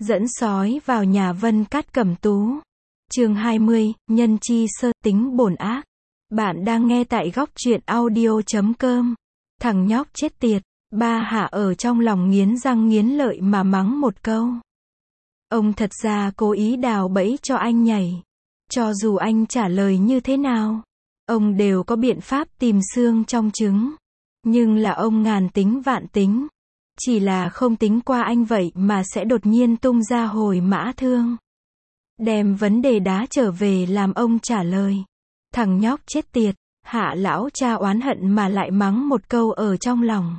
Dẫn sói vào nhà Vân Cát Cẩm Tú. Chương 20, nhân chi sơ tính bổn ác. Bạn đang nghe tại góc truyện audio.com. Thằng nhóc chết tiệt, ba Hạ ở trong lòng nghiến răng nghiến lợi mà mắng một câu. Ông thật ra cố ý đào bẫy cho anh nhảy. Cho dù anh trả lời như thế nào, ông đều có biện pháp tìm xương trong trứng. Nhưng là ông ngàn tính vạn tính. Chỉ là không tính qua anh vậy mà sẽ đột nhiên tung ra hồi mã thương. Đem vấn đề đá trở về làm ông trả lời. Thằng nhóc chết tiệt, Hạ lão cha oán hận mà lại mắng một câu ở trong lòng.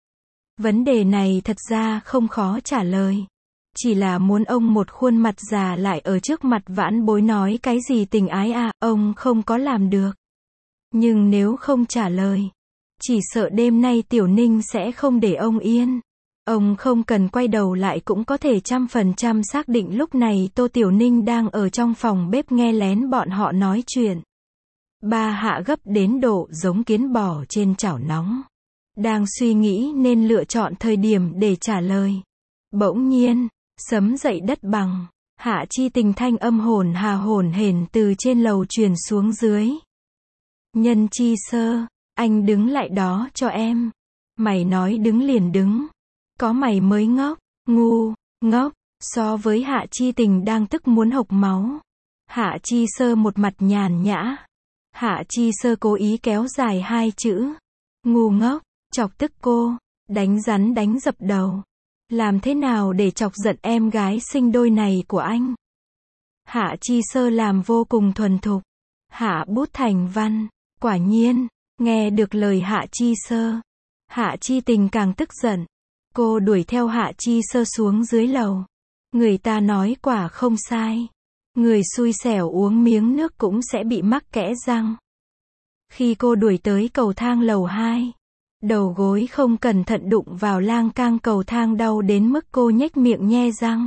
Vấn đề này thật ra không khó trả lời. Chỉ là muốn ông một khuôn mặt già lại ở trước mặt vãn bối nói cái gì tình ái à, ông không có làm được. Nhưng nếu không trả lời, chỉ sợ đêm nay Tiểu Ninh sẽ không để ông yên. Ông không cần quay đầu lại cũng có thể 100% xác định lúc này Tô Tiểu Ninh đang ở trong phòng bếp nghe lén bọn họ nói chuyện. Ba Hạ gấp đến độ giống kiến bò trên chảo nóng. Đang suy nghĩ nên lựa chọn thời điểm để trả lời. Bỗng nhiên, sấm dậy đất bằng. Hạ Chi Tình thanh âm hồn hà hồn hển từ trên lầu truyền xuống dưới. Nhân chi sơ, anh đứng lại đó cho em. Mày nói đứng liền đứng. Có mày mới ngốc, ngu, ngốc. So với Hạ Chi Tình đang tức muốn hộc máu. Hạ Chi Sơ một mặt nhàn nhã. Hạ Chi Sơ cố ý kéo dài hai chữ. Ngu ngốc, chọc tức cô, đánh rắn đánh dập đầu. Làm thế nào để chọc giận em gái sinh đôi này của anh? Hạ Chi Sơ làm vô cùng thuần thục. Hạ bút thành văn. Quả nhiên, nghe được lời Hạ Chi Sơ. Hạ Chi Tình càng tức giận. Cô đuổi theo Hạ Chi Sơ xuống dưới lầu. Người ta nói quả không sai. Người xui xẻo uống miếng nước cũng sẽ bị mắc kẽ răng. Khi cô đuổi tới cầu thang lầu 2, đầu gối không cẩn thận đụng vào lang cang cầu thang đau đến mức cô nhếch miệng nhe răng.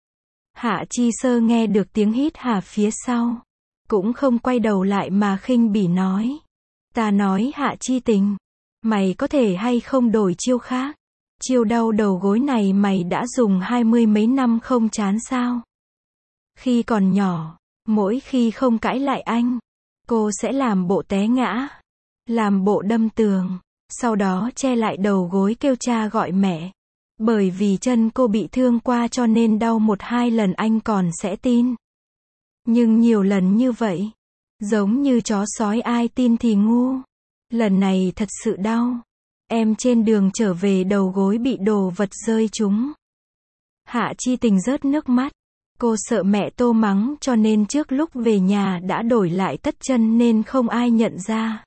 Hạ Chi Sơ nghe được tiếng hít hà phía sau. Cũng không quay đầu lại mà khinh bỉ nói. Ta nói Hạ Chi Tình, mày có thể hay không đổi chiêu khác? Chiêu đau đầu gối này mày đã dùng 20 mấy năm không chán sao? Khi còn nhỏ, mỗi khi không cãi lại anh, cô sẽ làm bộ té ngã, làm bộ đâm tường, sau đó che lại đầu gối kêu cha gọi mẹ. Bởi vì chân cô bị thương qua cho nên đau 1-2 lần anh còn sẽ tin. Nhưng nhiều lần như vậy, giống như chó sói ai tin thì ngu. Lần này thật sự đau. Em trên đường trở về đầu gối bị đồ vật rơi trúng. Hạ Chi Tình rớt nước mắt. Cô sợ mẹ Tô mắng cho nên trước lúc về nhà đã đổi lại tất chân nên không ai nhận ra.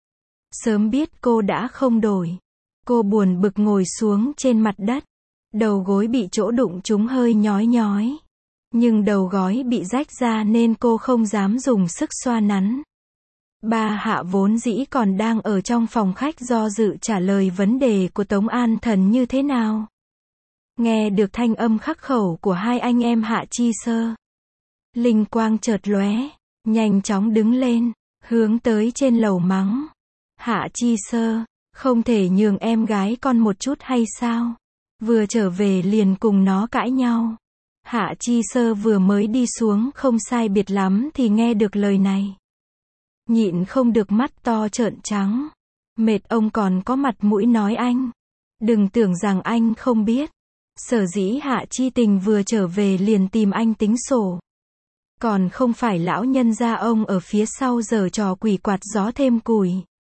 Sớm biết cô đã không đổi. Cô buồn bực ngồi xuống trên mặt đất. Đầu gối bị chỗ đụng trúng hơi nhói nhói. Nhưng đầu gối bị rách ra nên cô không dám dùng sức xoa nắn. Ba Hạ vốn dĩ còn đang ở trong phòng khách do dự trả lời vấn đề của Tống An Thần như thế nào. Nghe được thanh âm khắc khẩu của hai anh em Hạ Chi Sơ. Linh quang chợt lóe, nhanh chóng đứng lên, hướng tới trên lầu mắng. Hạ Chi Sơ, không thể nhường em gái con một chút hay sao? Vừa trở về liền cùng nó cãi nhau. Hạ Chi Sơ vừa mới đi xuống không sai biệt lắm thì nghe được lời này. Nhịn không được mắt to trợn trắng. Mệt ông còn có mặt mũi nói anh. Đừng tưởng rằng anh không biết. Sở dĩ Hạ Chi Tình vừa trở về liền tìm anh tính sổ. Còn không phải lão nhân gia ông ở phía sau giở trò quỷ quạt gió thêm củi.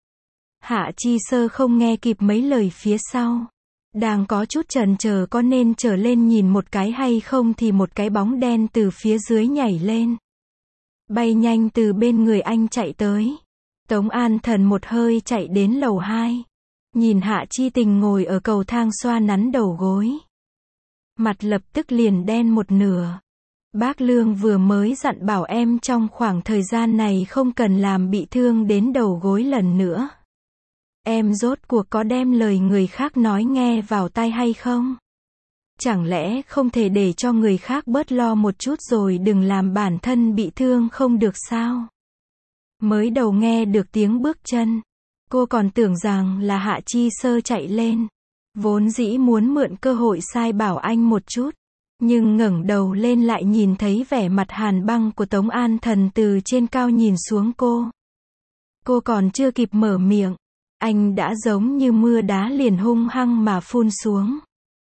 Hạ Chi Sơ không nghe kịp mấy lời phía sau. Đang có chút chần chờ có nên trở lên nhìn một cái hay không thì một cái bóng đen từ phía dưới nhảy lên. Bay nhanh từ bên người anh chạy tới. Tống An Thần một hơi chạy đến lầu 2. Nhìn Hạ Chi Tình ngồi ở cầu thang xoa nắn đầu gối. Mặt lập tức liền đen một nửa. Bác Lương vừa mới dặn bảo em trong khoảng thời gian này không cần làm bị thương đến đầu gối lần nữa. Em rốt cuộc có đem lời người khác nói nghe vào tai hay không? Chẳng lẽ không thể để cho người khác bớt lo một chút rồi đừng làm bản thân bị thương không được sao? Mới đầu nghe được tiếng bước chân, cô còn tưởng rằng là Hạ Chi Sơ chạy lên. Vốn dĩ muốn mượn cơ hội sai bảo anh một chút. Nhưng ngẩng đầu lên lại nhìn thấy vẻ mặt hàn băng của Tống An Thần từ trên cao nhìn xuống cô. Cô còn chưa kịp mở miệng, anh đã giống như mưa đá liền hung hăng mà phun xuống.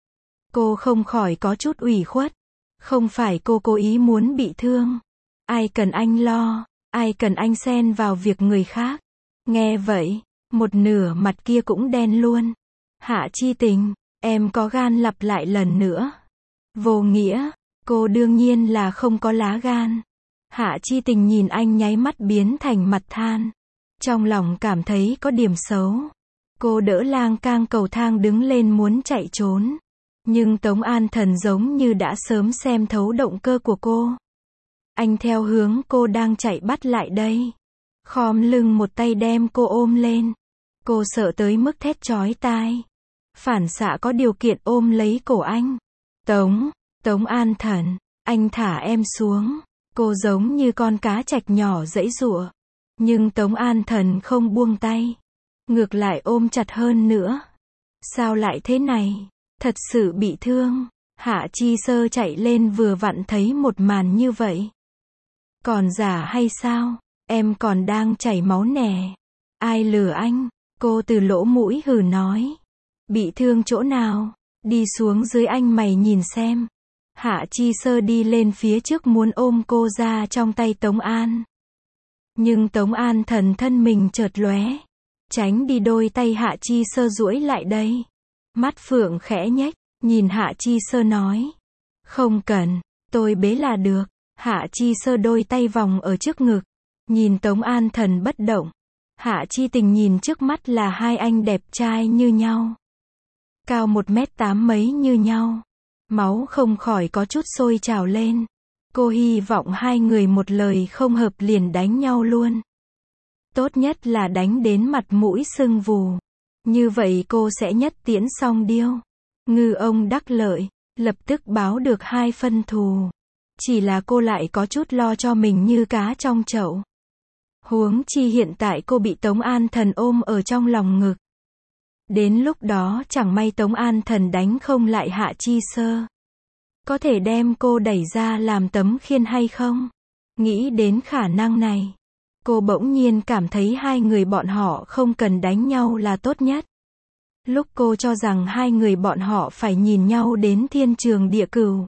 Cô không khỏi có chút ủy khuất. Không phải cô cố ý muốn bị thương. Ai cần anh lo, ai cần anh xen vào việc người khác. Nghe vậy, một nửa mặt kia cũng đen luôn. Hạ Chi Tình, em có gan lặp lại lần nữa. Vô nghĩa, cô đương nhiên là không có lá gan. Hạ Chi Tình nhìn anh nháy mắt biến thành mặt than. Trong lòng cảm thấy có điểm xấu. Cô đỡ lang cang cầu thang đứng lên muốn chạy trốn. Nhưng Tống An Thần giống như đã sớm xem thấu động cơ của cô. Anh theo hướng cô đang chạy bắt lại đây. Khom lưng một tay đem cô ôm lên. Cô sợ tới mức thét chói tai. Phản xạ có điều kiện ôm lấy cổ anh. Tống An Thần, anh thả em xuống. Cô giống như con cá trạch nhỏ giãy giụa. Nhưng Tống An Thần không buông tay. Ngược lại ôm chặt hơn nữa. Sao lại thế này? Thật sự bị thương. Hạ Chi Sơ chạy lên vừa vặn thấy một màn như vậy. Còn giả hay sao? Em còn đang chảy máu nè. Ai lừa anh? Cô từ lỗ mũi hừ nói. Bị thương chỗ nào? Đi xuống dưới anh mày nhìn xem. Hạ Chi Sơ đi lên phía trước muốn ôm cô ra trong tay Tống An. Nhưng Tống An Thần thân mình chợt lóe. Tránh đi đôi tay Hạ Chi Sơ duỗi lại đây. Mắt phượng khẽ nhếch, nhìn Hạ Chi Sơ nói. Không cần, tôi bế là được. Hạ Chi Sơ đôi tay vòng ở trước ngực. Nhìn Tống An Thần bất động. Hạ Chi Tình nhìn trước mắt là hai anh đẹp trai như nhau. Cao 1m8 mấy như nhau. Máu không khỏi có chút sôi trào lên. Cô hy vọng hai người một lời không hợp liền đánh nhau luôn. Tốt nhất là đánh đến mặt mũi sưng vù. Như vậy cô sẽ nhất tiễn song điêu. Ngư ông đắc lợi, lập tức báo được 2 phân thù. Chỉ là cô lại có chút lo cho mình như cá trong chậu. Huống chi hiện tại cô bị Tống An Thần ôm ở trong lòng ngực. Đến lúc đó chẳng may Tống An Thần đánh không lại Hạ Chi Sơ. Có thể đem cô đẩy ra làm tấm khiên hay không? Nghĩ đến khả năng này. Cô bỗng nhiên cảm thấy hai người bọn họ không cần đánh nhau là tốt nhất. Lúc cô cho rằng hai người bọn họ phải nhìn nhau đến thiên trường địa cửu.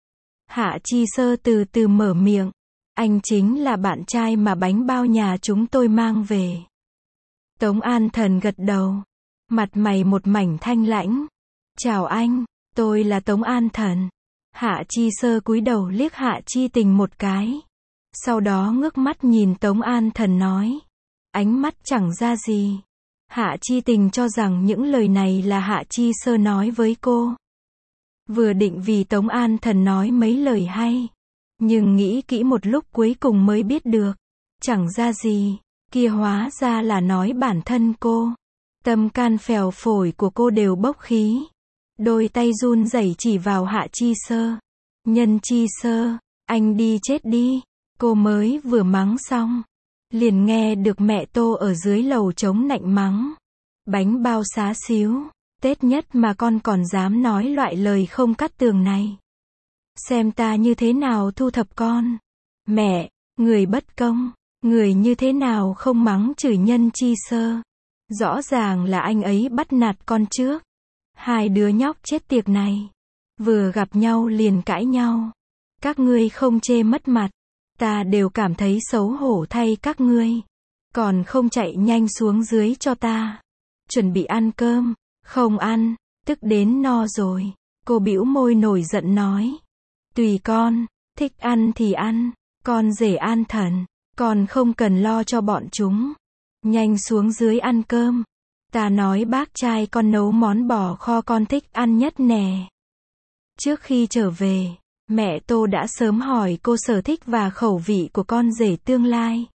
Hạ Chi Sơ từ từ mở miệng. Anh chính là bạn trai mà bánh bao nhà chúng tôi mang về. Tống An Thần gật đầu. Mặt mày một mảnh thanh lãnh. Chào anh, tôi là Tống An Thần. Hạ Chi Sơ cúi đầu liếc Hạ Chi Tình một cái. Sau đó ngước mắt nhìn Tống An Thần nói. Ánh mắt chẳng ra gì. Hạ Chi Tình cho rằng những lời này là Hạ Chi Sơ nói với cô. Vừa định vì Tống An Thần nói mấy lời hay. Nhưng nghĩ kỹ một lúc cuối cùng mới biết được. Chẳng ra gì. Kia hóa ra là nói bản thân cô. Tâm can phèo phổi của cô đều bốc khí. Đôi tay run rẩy chỉ vào Hạ Chi Sơ. Nhân Chi Sơ, anh đi chết đi. Cô mới vừa mắng xong. Liền nghe được mẹ Tô ở dưới lầu chống nạnh mắng. Bánh bao xá xíu. Tết nhất mà con còn dám nói loại lời không cắt tường này. Xem ta như thế nào thu thập con. Mẹ, người bất công. Người như thế nào không mắng chửi Nhân Chi Sơ. Rõ ràng là anh ấy bắt nạt con trước. Hai đứa nhóc chết tiệt này. Vừa gặp nhau liền cãi nhau. Các ngươi không chê mất mặt. Ta đều cảm thấy xấu hổ thay các ngươi. Còn không chạy nhanh xuống dưới cho ta. Chuẩn bị ăn cơm. Không ăn. Tức đến no rồi. Cô bĩu môi nổi giận nói. Tùy con. Thích ăn thì ăn. Con rể An Thần. Con không cần lo cho bọn chúng. Nhanh xuống dưới ăn cơm. Ta nói bác trai con nấu món bò kho con thích ăn nhất nè. Trước khi trở về, mẹ Tô đã sớm hỏi cô sở thích và khẩu vị của con rể tương lai.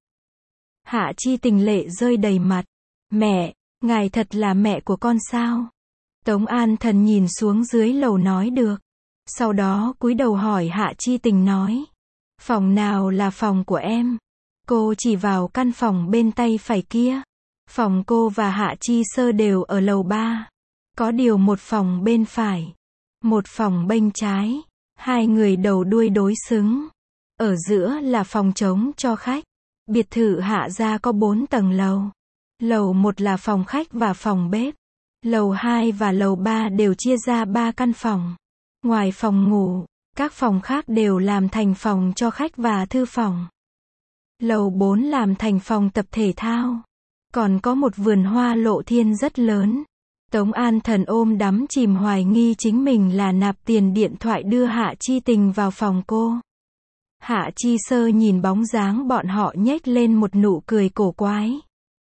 Hạ Chi Tình lệ rơi đầy mặt. Mẹ, ngài thật là mẹ của con sao? Tống An Thần nhìn xuống dưới lầu nói được. Sau đó cúi đầu hỏi Hạ Chi Tình nói. Phòng nào là phòng của em? Cô chỉ vào căn phòng bên tay phải kia. Phòng cô và Hạ Chi Sơ đều ở lầu 3. Có điều một phòng bên phải. Một phòng bên trái. Hai người đầu đuôi đối xứng. Ở giữa là phòng trống cho khách. Biệt thự Hạ Gia có 4 tầng lầu. Lầu 1 là phòng khách và phòng bếp. Lầu 2 và lầu 3 đều chia ra 3 căn phòng. Ngoài phòng ngủ, các phòng khác đều làm thành phòng cho khách và thư phòng. Lầu 4 làm thành phòng tập thể thao. Còn có một vườn hoa lộ thiên rất lớn. Tống An Thần ôm đắm chìm hoài nghi chính mình là nạp tiền điện thoại đưa Hạ Chi Tình vào phòng cô. Hạ Chi Sơ nhìn bóng dáng bọn họ nhếch lên một nụ cười cổ quái.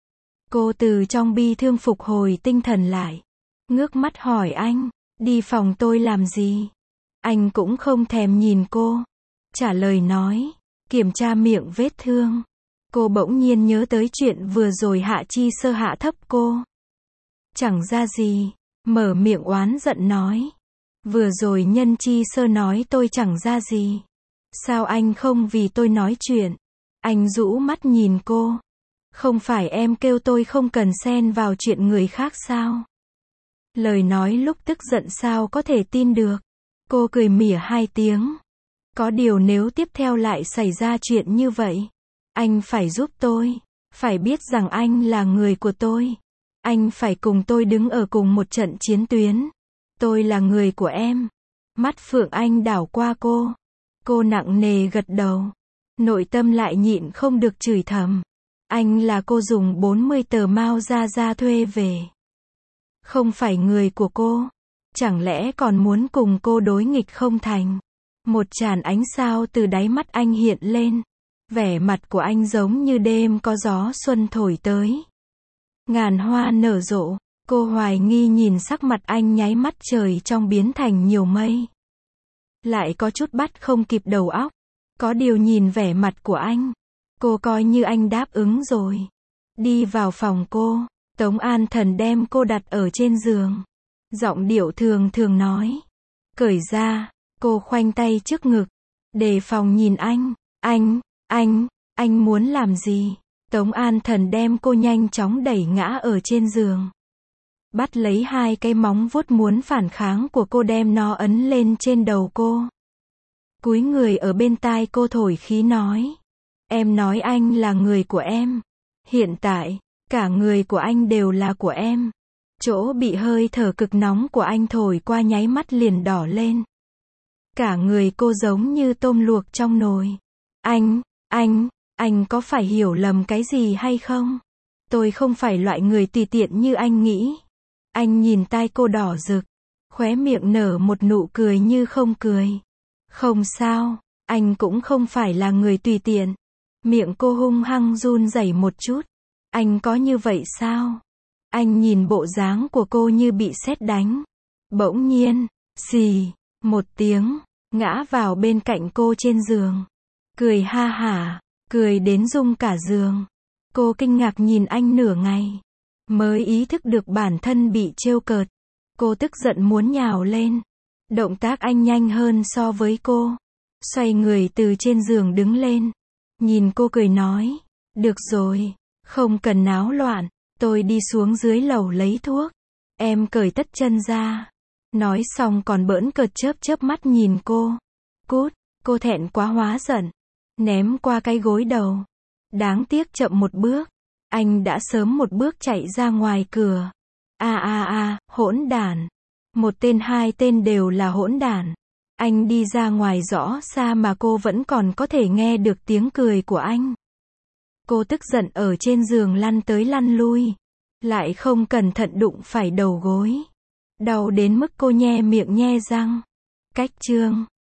Cô từ trong bi thương phục hồi tinh thần lại. Ngước mắt hỏi anh, đi phòng tôi làm gì? Anh cũng không thèm nhìn cô. Trả lời nói, kiểm tra miệng vết thương. Cô bỗng nhiên nhớ tới chuyện vừa rồi Hạ Chi Sơ hạ thấp cô. Chẳng ra gì, mở miệng oán giận nói. Vừa rồi Nhân Chi Sơ nói tôi chẳng ra gì. Sao anh không vì tôi nói chuyện? Anh rũ mắt nhìn cô. Không phải em kêu tôi không cần xen vào chuyện người khác sao? Lời nói lúc tức giận sao có thể tin được? Cô cười mỉa 2 tiếng. Có điều nếu tiếp theo lại xảy ra chuyện như vậy, anh phải giúp tôi. Phải biết rằng anh là người của tôi. Anh phải cùng tôi đứng ở cùng một trận chiến tuyến. Tôi là người của em. Mắt Phượng Anh đảo qua cô. Cô nặng nề gật đầu. Nội tâm lại nhịn không được chửi thầm. Anh là cô dùng 40 tờ Mao ra thuê về. Không phải người của cô. Chẳng lẽ còn muốn cùng cô đối nghịch không thành? Một tràn ánh sao từ đáy mắt anh hiện lên. Vẻ mặt của anh giống như đêm có gió xuân thổi tới. Ngàn hoa nở rộ. Cô hoài nghi nhìn sắc mặt anh nháy mắt trời trong biến thành nhiều mây. Lại có chút bắt không kịp đầu óc. Có điều nhìn vẻ mặt của anh, cô coi như anh đáp ứng rồi. Đi vào phòng cô, Tống An Thần đem cô đặt ở trên giường. Giọng điệu thường thường nói. Cởi ra, cô khoanh tay trước ngực. Đề phòng nhìn anh. Anh muốn làm gì? Tống An Thần đem cô nhanh chóng đẩy ngã ở trên giường. Bắt lấy 2 cái móng vuốt muốn phản kháng của cô đem nó ấn lên trên đầu cô. Cúi người ở bên tai cô thổi khí nói. Em nói anh là người của em. Hiện tại, cả người của anh đều là của em. Chỗ bị hơi thở cực nóng của anh thổi qua nháy mắt liền đỏ lên. Cả người cô giống như tôm luộc trong nồi. Anh có phải hiểu lầm cái gì hay không? Tôi không phải loại người tùy tiện như anh nghĩ. Anh nhìn tai cô đỏ rực. Khóe miệng nở một nụ cười như không cười. Không sao, anh cũng không phải là người tùy tiện. Miệng cô hung hăng run rẩy một chút. Anh có như vậy sao? Anh nhìn bộ dáng của cô như bị sét đánh. Bỗng nhiên, xì, một tiếng, ngã vào bên cạnh cô trên giường. Cười ha hả, cười đến rung cả giường. Cô kinh ngạc nhìn anh nửa ngày. Mới ý thức được bản thân bị trêu cợt. Cô tức giận muốn nhào lên. Động tác anh nhanh hơn so với cô. Xoay người từ trên giường đứng lên. Nhìn cô cười nói. Được rồi, không cần náo loạn. Tôi đi xuống dưới lầu lấy thuốc. Em cởi tất chân ra. Nói xong còn bỡn cợt chớp mắt nhìn cô. Cút, cô thẹn quá hóa giận. Ném qua cái gối đầu. Đáng tiếc chậm một bước. Anh đã sớm một bước chạy ra ngoài cửa. Hỗn đản. Một tên 2 tên đều là hỗn đản. Anh đi ra ngoài rõ xa mà cô vẫn còn có thể nghe được tiếng cười của anh. Cô tức giận ở trên giường lăn tới lăn lui. Lại không cẩn thận đụng phải đầu gối. Đau đến mức cô nhe miệng nhe răng. Cách chương